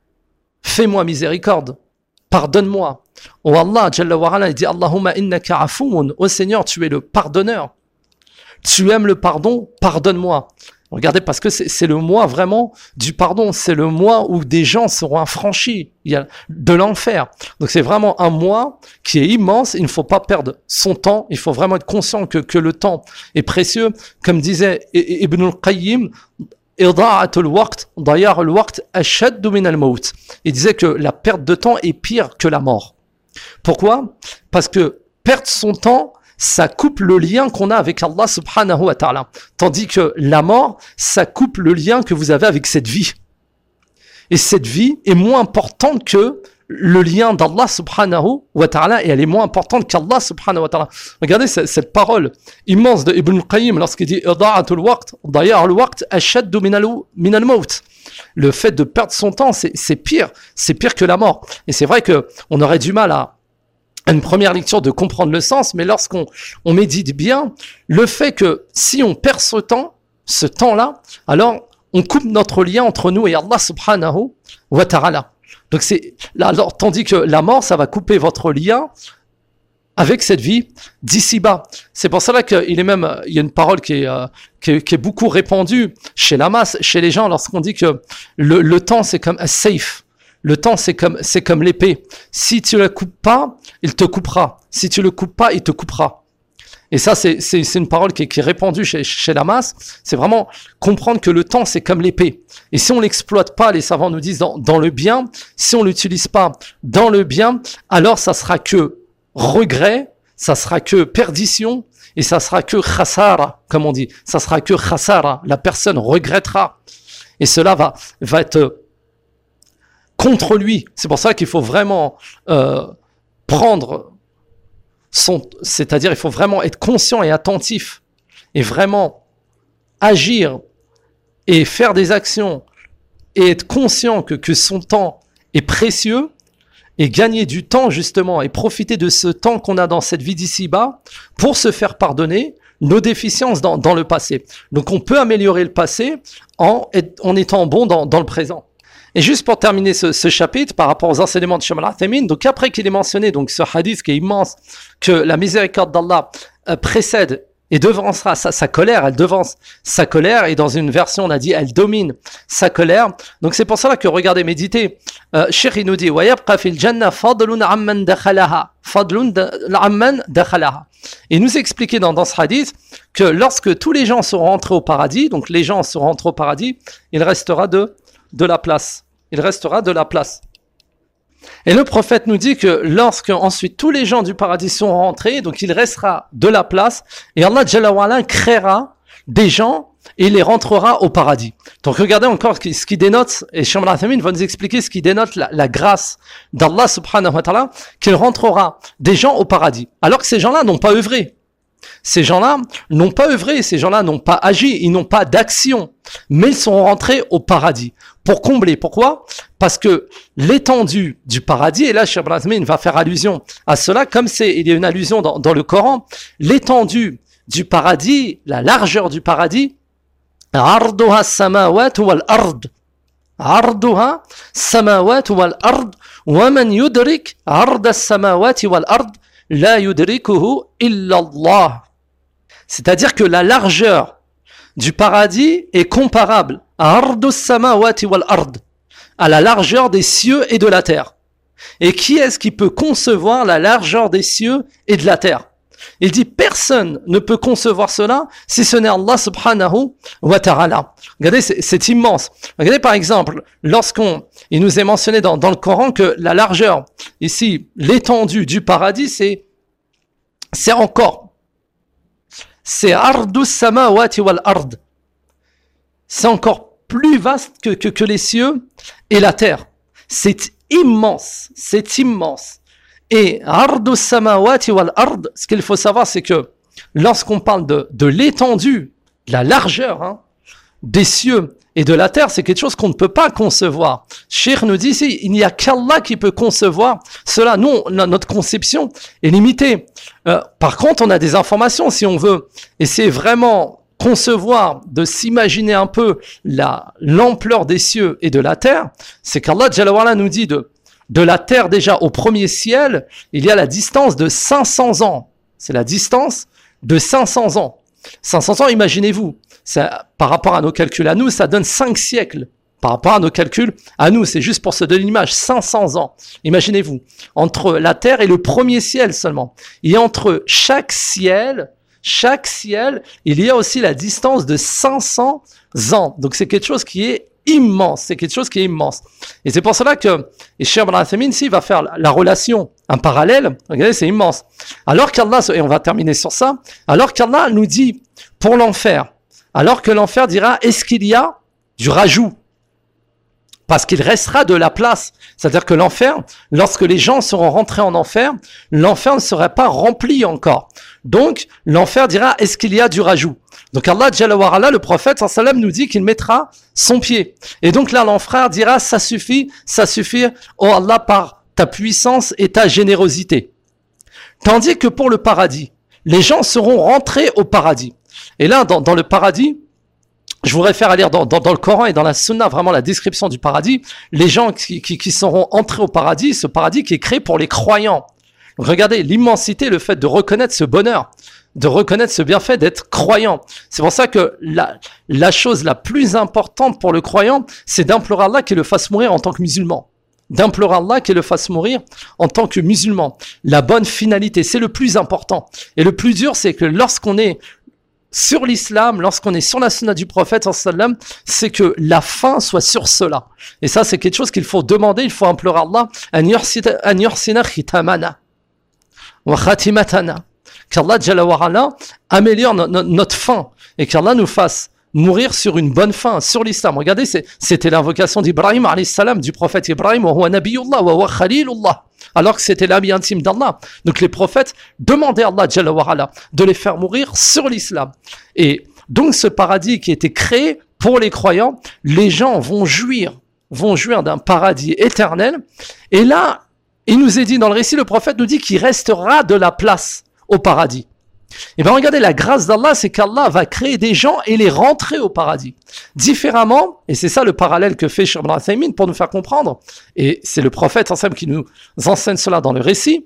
fais-moi miséricorde, pardonne-moi. Ô Allah, Jalla wa Ala, il dit Allahumma innaka afuwun. Ô Seigneur, tu es le pardonneur, tu aimes le pardon, pardonne-moi. Regardez, parce que c'est, c'est le mois vraiment du pardon, c'est le mois où des gens seront affranchis il y a de l'enfer. Donc c'est vraiment un mois qui est immense, il ne faut pas perdre son temps, il faut vraiment être conscient que, que le temps est précieux. Comme disait Ibn al-Qayyim, Ida'atul waqt, daya'ul waqt ashaddu min al-maut. Il disait que la perte de temps est pire que la mort. Pourquoi? Parce que perdre son temps, ça coupe le lien qu'on a avec Allah subhanahu wa ta'ala. Tandis que la mort, ça coupe le lien que vous avez avec cette vie. Et cette vie est moins importante que le lien d'Allah subhanahu wa ta'ala, et elle est moins importante qu'Allah subhanahu wa ta'ala. Regardez cette, cette parole immense de Ibn al-Qayyim lorsqu'il dit Ida'atul waqt, daya'ul waqt ashaddu min al-maut. Le fait de perdre son temps, c'est, c'est pire, c'est pire que la mort. Et c'est vrai que on aurait du mal à à une première lecture de comprendre le sens, mais lorsqu'on on médite bien, le fait que si on perd ce temps, ce temps-là, alors on coupe notre lien entre nous et Allah subhanahu wa ta'ala. Donc c'est là, alors, tandis que la mort, ça va couper votre lien avec cette vie d'ici-bas. C'est pour cela qu'il est même, il y a une parole qui est, euh, qui est, qui est beaucoup répandue chez la masse, chez les gens, lorsqu'on dit que le, le temps c'est comme un safe. Le temps c'est comme, c'est comme l'épée. Si tu le coupes pas, il te coupera. Si tu le coupes pas, il te coupera. Et ça, c'est, c'est, c'est une parole qui est, qui est répandue chez, chez la masse. C'est vraiment comprendre que le temps, c'est comme l'épée. Et si on l'exploite pas, les savants nous disent dans, dans le bien, si on l'utilise pas dans le bien, alors ça sera que regret, ça sera que perdition, et ça sera que khasara, comme on dit. Ça sera que khasara. La personne regrettera. Et cela va, va être contre lui. C'est pour ça qu'il faut vraiment euh, prendre son... C'est-à-dire, il faut vraiment être conscient et attentif et vraiment agir et faire des actions et être conscient que, que son temps est précieux et gagner du temps justement et profiter de ce temps qu'on a dans cette vie d'ici-bas pour se faire pardonner nos déficiences dans, dans le passé. Donc on peut améliorer le passé en, en étant bon dans, dans le présent. Et juste pour terminer ce, ce chapitre par rapport aux enseignements de Cheikh Al-Uthaymin, donc après qu'il ait mentionné donc ce hadith qui est immense, que la miséricorde d'Allah euh, précède et devancera sa, sa colère, elle devance sa colère, et dans une version on a dit elle domine sa colère. Donc c'est pour cela que regardez, méditez, euh, Cheikh il nous dit wa yabqa fil janna fadlun amman dakhalaha fadlun amman dakhalaha. Et nous expliquer dans, dans ce hadith que lorsque tous les gens seront rentrés au paradis, donc les gens seront rentrés au paradis, il restera de de la place. Il restera de la place. Et le prophète nous dit que lorsque ensuite tous les gens du paradis sont rentrés, donc il restera de la place, et Allah Jalla wa Ala créera des gens et il les rentrera au paradis. Donc regardez encore ce qui dénote, et Cheikh Al-Uthaymin va nous expliquer ce qui dénote la, la grâce d'Allah subhanahu wa ta'ala, qu'il rentrera des gens au paradis, alors que ces gens-là n'ont pas œuvré. Ces gens-là n'ont pas œuvré, ces gens-là n'ont pas agi, ils n'ont pas d'action, mais ils sont rentrés au paradis pour combler. Pourquoi ? Parce que l'étendue du paradis, et là Cheikh Al-Uthaymin va faire allusion à cela, comme c'est, il y a une allusion dans, dans le Coran, l'étendue du paradis, la largeur du paradis, arduha samawat wal ard, arduha samawat wal ard, wa man yudrik arda samawat wal ard, la yudrikuhu illa Allah. C'est-à-dire que la largeur du paradis est comparable à ardus samawati wal ard, à la largeur des cieux et de la terre. Et qui est-ce qui peut concevoir la largeur des cieux et de la terre ? Il dit personne ne peut concevoir cela si ce n'est Allah subhanahu wa ta'ala. Regardez, c'est, c'est immense. Regardez par exemple, lorsqu'on, il nous est mentionné dans, dans le Coran que la largeur, ici, l'étendue du paradis, c'est, c'est encore, c'est ardus samawati wal ard. C'est encore plus vaste que, que, que les cieux et la terre. C'est immense, c'est immense. Et ardus samawati wal ard, ce qu'il faut savoir, c'est que lorsqu'on parle de, de l'étendue, de la largeur hein, des cieux et de la terre, c'est quelque chose qu'on ne peut pas concevoir. Cheikh nous dit ici, il n'y a qu'Allah qui peut concevoir cela. Nous, notre conception est limitée. Euh, par contre, on a des informations si on veut essayer vraiment concevoir, de s'imaginer un peu la, l'ampleur des cieux et de la terre. C'est qu'Allah Jalla wa Ala nous dit de De la terre déjà au premier ciel, il y a la distance de cinq cents ans. C'est la distance de cinq cents ans. cinq cents ans, imaginez-vous. Ça, par rapport à nos calculs à nous, ça donne cinq siècles. Par rapport à nos calculs à nous, c'est juste pour se donner l'image, cinq cents ans. Imaginez-vous, entre la terre et le premier ciel seulement. Et entre chaque ciel, chaque ciel, il y a aussi la distance de cinq cents ans. Donc c'est quelque chose qui est immense, c'est quelque chose qui est immense. Et c'est pour cela que et Cheikh Al-Uthaymin ici va faire la, la relation, un parallèle, regardez, c'est immense. Alors qu'Allah, et on va terminer sur ça, alors qu'Allah nous dit pour l'enfer, alors que l'enfer dira, est-ce qu'il y a du rajout ? Parce qu'il restera de la place. C'est-à-dire que l'enfer, lorsque les gens seront rentrés en enfer, l'enfer ne serait pas rempli encore. Donc, l'enfer dira, est-ce qu'il y a du rajout ? Donc Allah Jalla wa Ala, le prophète sallallahu alayhi wa sallam, nous dit qu'il mettra son pied. Et donc là, l'enfer dira, ça suffit, ça suffit, oh Allah, par ta puissance et ta générosité. Tandis que pour le paradis, les gens seront rentrés au paradis. Et là, dans, dans le paradis, je vous réfère à lire dans, dans, dans le Coran et dans la Sunna, vraiment la description du paradis, les gens qui, qui, qui seront entrés au paradis, ce paradis qui est créé pour les croyants. Donc regardez l'immensité, le fait de reconnaître ce bonheur, de reconnaître ce bienfait d'être croyant. C'est pour ça que la, la chose la plus importante pour le croyant, c'est d'implorer Allah qu'il le fasse mourir en tant que musulman. D'implorer Allah qu'il le fasse mourir en tant que musulman. La bonne finalité, c'est le plus important. Et le plus dur, c'est que lorsqu'on est sur l'islam, lorsqu'on est sur la sunna du prophète, c'est que la fin soit sur cela. Et ça, c'est quelque chose qu'il faut demander, il faut implorer Allah, an yuhsina khitamana wa khatimatana. Qu'Allah Jalla wa Ala améliore no, no, notre fin et qu'Allah nous fasse mourir sur une bonne fin, sur l'islam. Regardez, c'est, c'était l'invocation d'Ibrahim alayhi salam, du prophète Ibrahim, wa huwa nabiyullah wa huwa khalilullah, alors que c'était l'ami intime d'Allah. Donc les prophètes demandaient à Allah Jalla wa Ala de les faire mourir sur l'islam. Et donc ce paradis qui était créé pour les croyants, les gens vont jouir, vont jouir d'un paradis éternel. Et là, il nous est dit dans le récit, le prophète nous dit qu'il restera de la place au paradis. Et bien regardez, la grâce d'Allah, c'est qu'Allah va créer des gens et les rentrer au paradis. Différemment, et c'est ça le parallèle que fait Cheikh Ibn Uthaymin pour nous faire comprendre, et c'est le prophète ensemble qui nous enseigne cela dans le récit,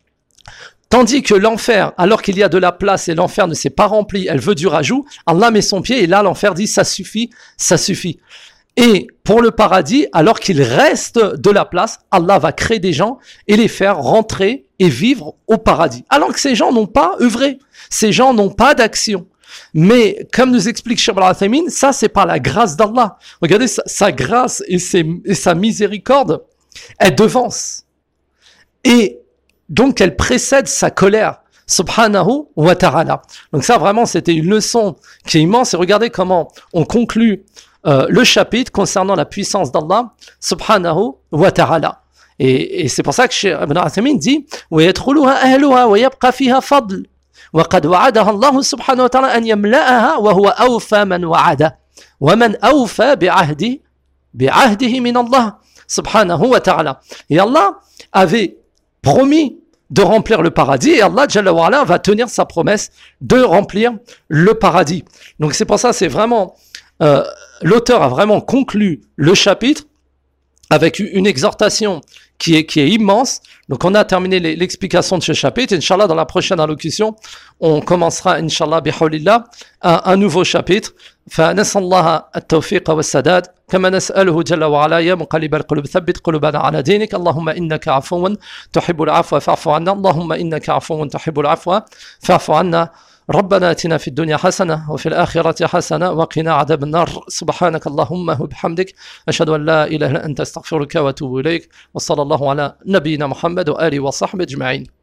tandis que l'enfer, alors qu'il y a de la place et l'enfer ne s'est pas rempli, elle veut du rajout, Allah met son pied et là l'enfer dit ça suffit, ça suffit. Et pour le paradis, alors qu'il reste de la place, Allah va créer des gens et les faire rentrer et vivre au paradis. Alors que ces gens n'ont pas œuvré, ces gens n'ont pas d'action. Mais comme nous explique Cheikh Ibn Uthaymin, ça c'est par la grâce d'Allah. Regardez, sa, sa grâce et, ses, et sa miséricorde, elle devance. Et donc elle précède sa colère. Subhanahu wa ta'ala. Donc ça vraiment c'était une leçon qui est immense. Et regardez comment on conclut Euh, le chapitre concernant la puissance d'Allah subhanahu wa ta'ala. Et, et c'est pour ça que Cheikh Ibn Uthaymin dit وَيَدْخُلُهَا أَهْلُهَا وَيَبْقَى فِيهَا فَضْلٌ وَقَدْ وَعَدَهَا اللَّهُ سُبْحَانَهُ وَتَعَالَى أَنْ يَمْلَأَهَا وَهُوَ أَوْفَى مَنْ وَعَدَ وَمَنْ أَوْفَى بِعَهْدِهِ بِعَهْدِهِ مِنَ اللَّهِ subhanahu wa ta'ala. Et Allah avait promis de remplir le paradis et Allah Jalla wa Ala va tenir sa promesse de remplir le paradis. Donc c'est pour ça, c'est vraiment euh, l'auteur a vraiment conclu le chapitre avec une exhortation qui est, qui est immense. Donc on a terminé l'explication de ce chapitre. Inch'Allah, dans la prochaine allocution, on commencera, Inch'Allah, bihawlillah, un, un nouveau chapitre. فنسأل الله التوفيق والسداد كما نسأله جل وعلا يا مقلب القلوب ثبت قلوبنا على دينك اللهم إنك عفو تحب العفو فاعف عنا اللهم إنك عفو تحب العفو فاعف عنا ربنا اتنا في الدنيا حسنة وفي الآخرة حسنة وقنا عذاب النار سبحانك اللهم وبحمدك أشهد أن لا إله إلا أنت أستغفرك وأتوب إليك وصلى الله على نبينا محمد وآله وصحبه أجمعين.